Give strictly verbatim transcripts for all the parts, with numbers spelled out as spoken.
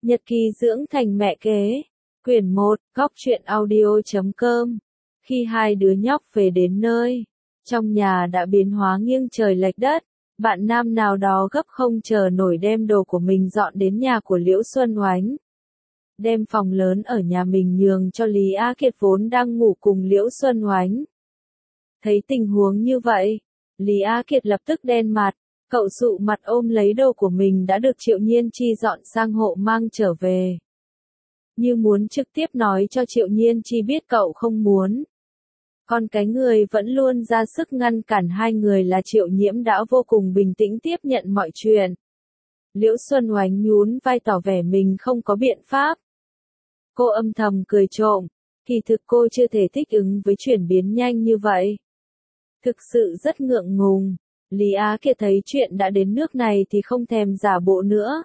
Nhật ký dưỡng thành mẹ kế. Quyển một, góc truyện audio chấm com. Khi hai đứa nhóc về đến nơi, trong nhà đã biến hóa nghiêng trời lệch đất. Bạn nam nào đó gấp không chờ nổi đem đồ của mình dọn đến nhà của Liễu Xuân Oánh. Đem phòng lớn ở nhà mình nhường cho Lý Á Kiệt vốn đang ngủ cùng Liễu Xuân Oánh. Thấy tình huống như vậy, Lý Á Kiệt lập tức đen mặt. Cậu sụ mặt ôm lấy đồ của mình đã được Triệu Nhiên Chi dọn sang hộ mang trở về. Như muốn trực tiếp nói cho Triệu Nhiên Chi biết cậu không muốn. Còn cái người vẫn luôn ra sức ngăn cản hai người là Triệu Nhiễm đã vô cùng bình tĩnh tiếp nhận mọi chuyện. Liễu Xuân Oánh nhún vai tỏ vẻ mình không có biện pháp. Cô âm thầm cười trộm, kỳ thực cô chưa thể thích ứng với chuyển biến nhanh như vậy. Thực sự rất ngượng ngùng. Lý Á Kiệt thấy chuyện đã đến nước này thì không thèm giả bộ nữa.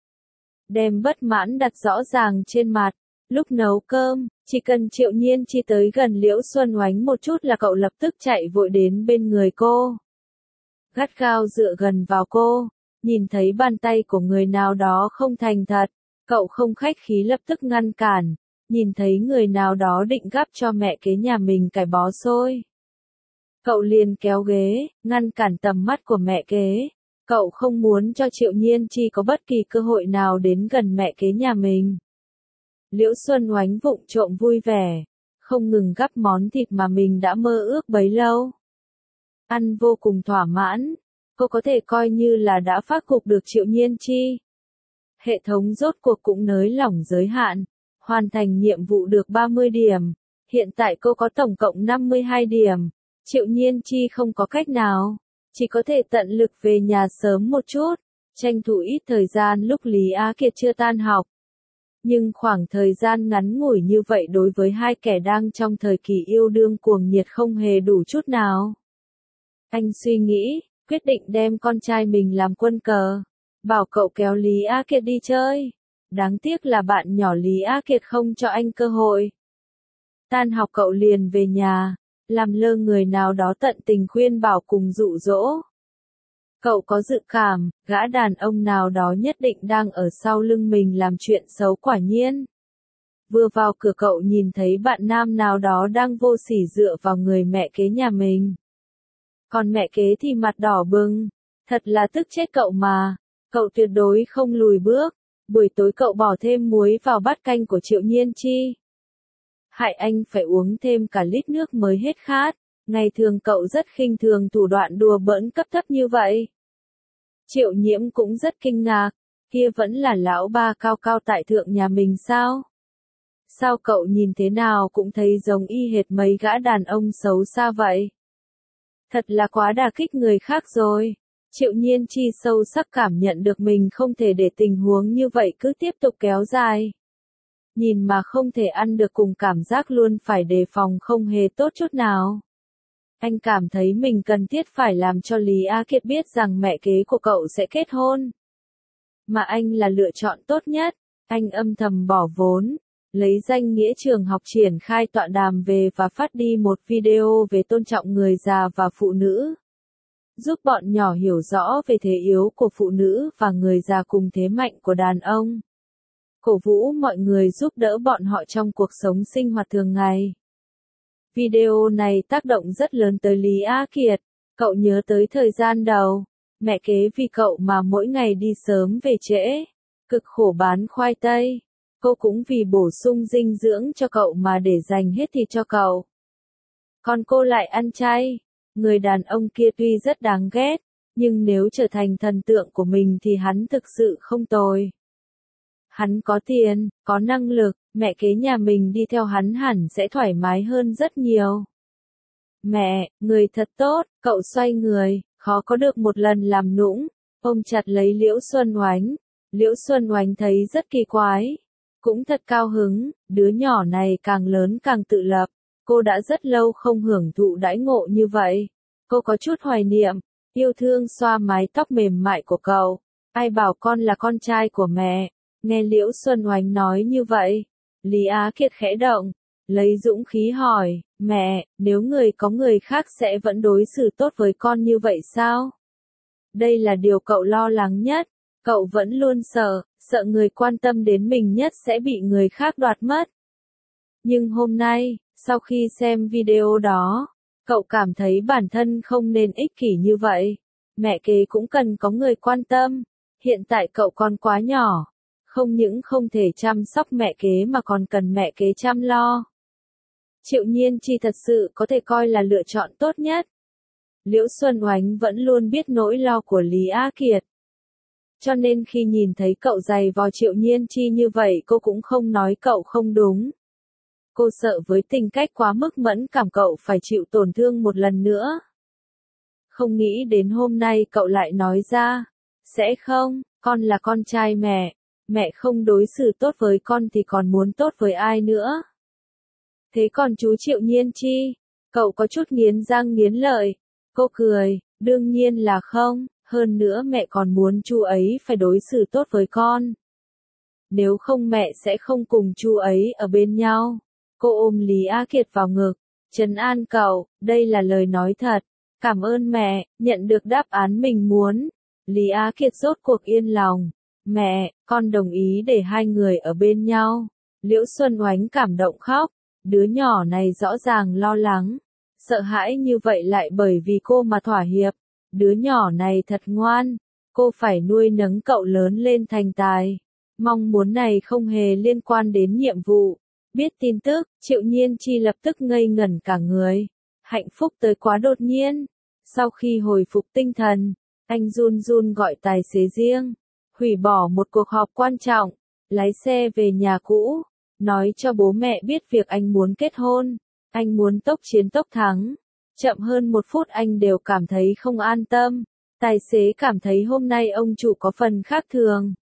Đem bất mãn đặt rõ ràng trên mặt. Lúc nấu cơm, chỉ cần Triệu Nhiên Chi tới gần Liễu Xuân Oánh một chút là cậu lập tức chạy vội đến bên người cô. Gắt gao dựa gần vào cô, nhìn thấy bàn tay của người nào đó không thành thật, cậu không khách khí lập tức ngăn cản, nhìn thấy người nào đó định gắp cho mẹ kế nhà mình cải bó xôi. Cậu liền kéo ghế, ngăn cản tầm mắt của mẹ kế. Cậu không muốn cho Triệu Nhiên Chi có bất kỳ cơ hội nào đến gần mẹ kế nhà mình. Liễu Xuân Oánh vụng trộm vui vẻ, không ngừng gắp món thịt mà mình đã mơ ước bấy lâu. Ăn vô cùng thỏa mãn, cô có thể coi như là đã phát cục được Triệu Nhiên Chi. Hệ thống rốt cuộc cũng nới lỏng giới hạn, hoàn thành nhiệm vụ được ba mươi điểm. Hiện tại cô có tổng cộng năm mươi hai điểm. Triệu Nhiên Chi không có cách nào, chỉ có thể tận lực về nhà sớm một chút, tranh thủ ít thời gian lúc Lý Á Kiệt chưa tan học. Nhưng khoảng thời gian ngắn ngủi như vậy đối với hai kẻ đang trong thời kỳ yêu đương cuồng nhiệt không hề đủ chút nào. Anh suy nghĩ, quyết định đem con trai mình làm quân cờ, bảo cậu kéo Lý Á Kiệt đi chơi. Đáng tiếc là bạn nhỏ Lý Á Kiệt không cho anh cơ hội. Tan học cậu liền về nhà, làm lơ người nào đó tận tình khuyên bảo cùng dụ dỗ. Cậu có dự cảm, gã đàn ông nào đó nhất định đang ở sau lưng mình làm chuyện xấu quả nhiên. Vừa vào cửa cậu nhìn thấy bạn nam nào đó đang vô sỉ dựa vào người mẹ kế nhà mình. Còn mẹ kế thì mặt đỏ bừng, thật là tức chết cậu mà, cậu tuyệt đối không lùi bước. Buổi tối cậu bỏ thêm muối vào bát canh của Triệu Nhiên Chi. Hại anh phải uống thêm cả lít nước mới hết khát. Ngày thường cậu rất khinh thường thủ đoạn đùa bỡn cấp thấp như vậy. Triệu Nhiễm cũng rất kinh ngạc, kia vẫn là lão ba cao cao tại thượng nhà mình sao? Sao cậu nhìn thế nào cũng thấy giống y hệt mấy gã đàn ông xấu xa vậy? Thật là quá đả kích người khác rồi. Triệu Nhiên Chi sâu sắc cảm nhận được mình không thể để tình huống như vậy cứ tiếp tục kéo dài. Nhìn mà không thể ăn được cùng cảm giác luôn phải đề phòng không hề tốt chút nào. Anh cảm thấy mình cần thiết phải làm cho Lý Á Kiệt biết rằng mẹ kế của cậu sẽ kết hôn. Mà anh là lựa chọn tốt nhất. Anh âm thầm bỏ vốn, lấy danh nghĩa trường học triển khai tọa đàm về và phát đi một video về tôn trọng người già và phụ nữ. Giúp bọn nhỏ hiểu rõ về thế yếu của phụ nữ và người già cùng thế mạnh của đàn ông. Cổ vũ mọi người giúp đỡ bọn họ trong cuộc sống sinh hoạt thường ngày. Video này tác động rất lớn tới Lý Á Kiệt. Cậu nhớ tới thời gian đầu, mẹ kế vì cậu mà mỗi ngày đi sớm về trễ, cực khổ bán khoai tây. Cô cũng vì bổ sung dinh dưỡng cho cậu mà để dành hết thịt cho cậu. Còn cô lại ăn chay. Người đàn ông kia tuy rất đáng ghét, nhưng nếu trở thành thần tượng của mình thì hắn thực sự không tồi. Hắn có tiền, có năng lực, mẹ kế nhà mình đi theo hắn hẳn sẽ thoải mái hơn rất nhiều. Mẹ, người thật tốt, cậu xoay người, khó có được một lần làm nũng, ôm chặt lấy Liễu Xuân Oánh. Liễu Xuân Oánh thấy rất kỳ quái, cũng thật cao hứng, đứa nhỏ này càng lớn càng tự lập. Cô đã rất lâu không hưởng thụ đãi ngộ như vậy. Cô có chút hoài niệm, yêu thương xoa mái tóc mềm mại của cậu. Ai bảo con là con trai của mẹ. Nghe Liễu Xuân Oánh nói như vậy, Lý Á Kiệt khẽ động, lấy dũng khí hỏi, mẹ, nếu người có người khác sẽ vẫn đối xử tốt với con như vậy sao? Đây là điều cậu lo lắng nhất, cậu vẫn luôn sợ, sợ người quan tâm đến mình nhất sẽ bị người khác đoạt mất. Nhưng hôm nay, sau khi xem video đó, cậu cảm thấy bản thân không nên ích kỷ như vậy. Mẹ kế cũng cần có người quan tâm. Hiện tại cậu còn quá nhỏ, không những không thể chăm sóc mẹ kế mà còn cần mẹ kế chăm lo. Triệu Nhiên Chi thật sự có thể coi là lựa chọn tốt nhất. Liễu Xuân Oánh vẫn luôn biết nỗi lo của Lý Á Kiệt. Cho nên khi nhìn thấy cậu giày vò Triệu Nhiên Chi như vậy cô cũng không nói cậu không đúng. Cô sợ với tính cách quá mức mẫn cảm cậu phải chịu tổn thương một lần nữa. Không nghĩ đến hôm nay cậu lại nói ra. Sẽ không, con là con trai mẹ. Mẹ không đối xử tốt với con thì còn muốn tốt với ai nữa. Thế còn chú Triệu Nhiên Chi? Cậu có chút nghiến răng nghiến lợi. Cô cười, đương nhiên là không, hơn nữa mẹ còn muốn chú ấy phải đối xử tốt với con. Nếu không mẹ sẽ không cùng chú ấy ở bên nhau. Cô ôm Lý Á Kiệt vào ngực, trấn an cậu, đây là lời nói thật. Cảm ơn mẹ, nhận được đáp án mình muốn. Lý Á Kiệt rốt cuộc yên lòng. Mẹ, con đồng ý để hai người ở bên nhau. Liễu Xuân Oánh cảm động khóc. Đứa nhỏ này rõ ràng lo lắng. Sợ hãi như vậy lại bởi vì cô mà thỏa hiệp. Đứa nhỏ này thật ngoan. Cô phải nuôi nấng cậu lớn lên thành tài. Mong muốn này không hề liên quan đến nhiệm vụ. Biết tin tức, Triệu Nhiên Chi lập tức ngây ngẩn cả người. Hạnh phúc tới quá đột nhiên. Sau khi hồi phục tinh thần, anh run run gọi tài xế riêng. Hủy bỏ một cuộc họp quan trọng. Lái xe về nhà cũ. Nói cho bố mẹ biết việc anh muốn kết hôn. Anh muốn tốc chiến tốc thắng. Chậm hơn một phút anh đều cảm thấy không an tâm. Tài xế cảm thấy hôm nay ông chủ có phần khác thường.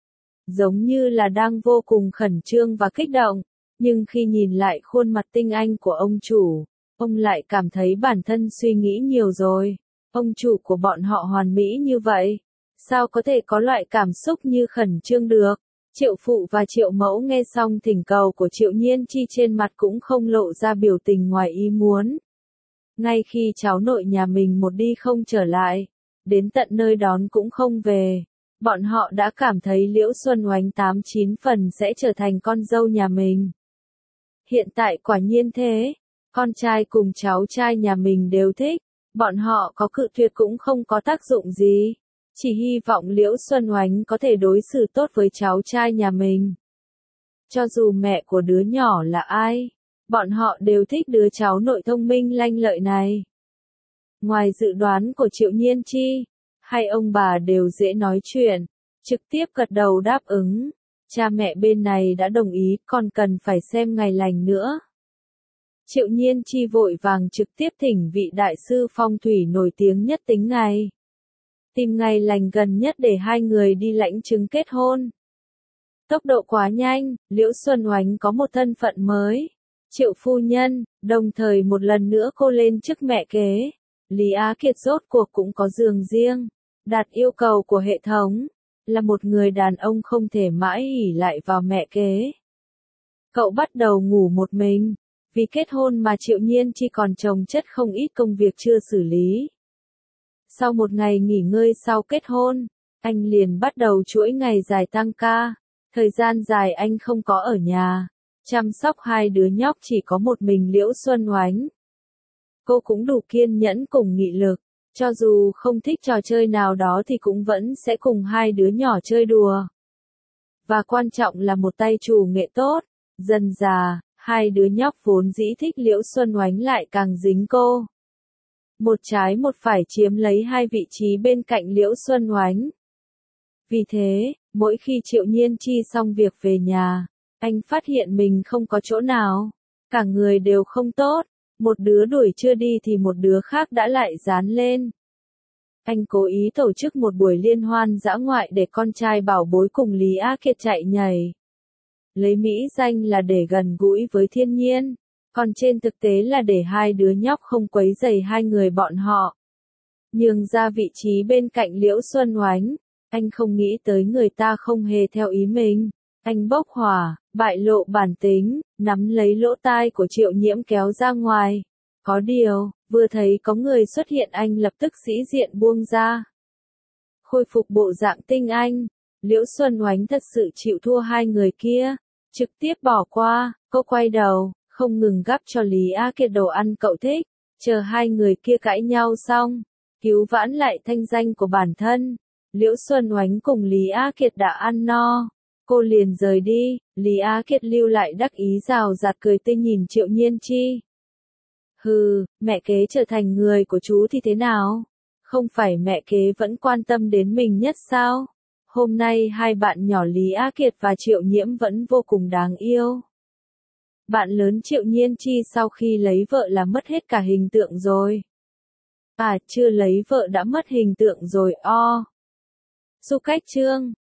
Giống như là đang vô cùng khẩn trương và kích động. Nhưng khi nhìn lại khuôn mặt tinh anh của ông chủ, ông lại cảm thấy bản thân suy nghĩ nhiều rồi. Ông chủ của bọn họ hoàn mỹ như vậy. Sao có thể có loại cảm xúc như khẩn trương được? Triệu phụ và Triệu mẫu nghe xong thỉnh cầu của Triệu Nhiên Chi trên mặt cũng không lộ ra biểu tình ngoài ý muốn. Ngay khi cháu nội nhà mình một đi không trở lại, đến tận nơi đón cũng không về, bọn họ đã cảm thấy Liễu Xuân Oánh tám chín phần sẽ trở thành con dâu nhà mình. Hiện tại quả nhiên thế, con trai cùng cháu trai nhà mình đều thích, bọn họ có cự tuyệt cũng không có tác dụng gì. Chỉ hy vọng Liễu Xuân Oánh có thể đối xử tốt với cháu trai nhà mình. Cho dù mẹ của đứa nhỏ là ai, bọn họ đều thích đứa cháu nội thông minh lanh lợi này. Ngoài dự đoán của Triệu Nhiên Chi, hai ông bà đều dễ nói chuyện, trực tiếp gật đầu đáp ứng. Cha mẹ bên này đã đồng ý, còn cần phải xem ngày lành nữa. Triệu Nhiên Chi vội vàng trực tiếp thỉnh vị đại sư phong thủy nổi tiếng nhất tính ngày. Tìm ngày lành gần nhất để hai người đi lãnh chứng kết hôn. Tốc độ quá nhanh, Liễu Xuân Oánh có một thân phận mới. Triệu phu nhân, đồng thời một lần nữa cô lên chức mẹ kế. Lý Á Kiệt rốt cuộc cũng có giường riêng. Đạt yêu cầu của hệ thống. Là một người đàn ông không thể mãi ỷ lại vào mẹ kế. Cậu bắt đầu ngủ một mình. Vì kết hôn mà Triệu Nhiên Chi còn chồng chất không ít công việc chưa xử lý. Sau một ngày nghỉ ngơi sau kết hôn, anh liền bắt đầu chuỗi ngày dài tăng ca. Thời gian dài anh không có ở nhà, chăm sóc hai đứa nhóc chỉ có một mình Liễu Xuân Oánh. Cô cũng đủ kiên nhẫn cùng nghị lực, cho dù không thích trò chơi nào đó thì cũng vẫn sẽ cùng hai đứa nhỏ chơi đùa. Và quan trọng là một tay chủ nghệ tốt, dần dà, hai đứa nhóc vốn dĩ thích Liễu Xuân Oánh lại càng dính cô. Một trái một phải chiếm lấy hai vị trí bên cạnh Liễu Xuân Oánh. Vì thế, mỗi khi Triệu Nhiên Chi xong việc về nhà, anh phát hiện mình không có chỗ nào. Cả người đều không tốt, một đứa đuổi chưa đi thì một đứa khác đã lại dán lên. Anh cố ý tổ chức một buổi liên hoan dã ngoại để con trai bảo bối cùng Lý Á Kiệt chạy nhảy. Lấy mỹ danh là để gần gũi với thiên nhiên, còn trên thực tế là để hai đứa nhóc không quấy rầy hai người bọn họ. Nhường ra vị trí bên cạnh Liễu Xuân Oánh, anh không nghĩ tới người ta không hề theo ý mình. Anh bốc hỏa, bại lộ bản tính, nắm lấy lỗ tai của Triệu Nhiễm kéo ra ngoài. Có điều, vừa thấy có người xuất hiện anh lập tức sĩ diện buông ra. Khôi phục bộ dạng tinh anh, Liễu Xuân Oánh thật sự chịu thua hai người kia, trực tiếp bỏ qua, cô quay đầu, không ngừng gắp cho Lý A Kiệt đồ ăn cậu thích, chờ hai người kia cãi nhau xong, cứu vãn lại thanh danh của bản thân. Liễu Xuân Oánh cùng Lý A Kiệt đã ăn no, cô liền rời đi, Lý A Kiệt lưu lại đắc ý rào rạt cười tươi nhìn Triệu Nhiên Chi. Hừ, mẹ kế trở thành người của chú thì thế nào? Không phải mẹ kế vẫn quan tâm đến mình nhất sao? Hôm nay hai bạn nhỏ Lý A Kiệt và Triệu Nhiễm vẫn vô cùng đáng yêu. Bạn lớn Triệu Nhiên Chi sau khi lấy vợ là mất hết cả hình tượng rồi. À, chưa lấy vợ đã mất hình tượng rồi o. Du Cách Chương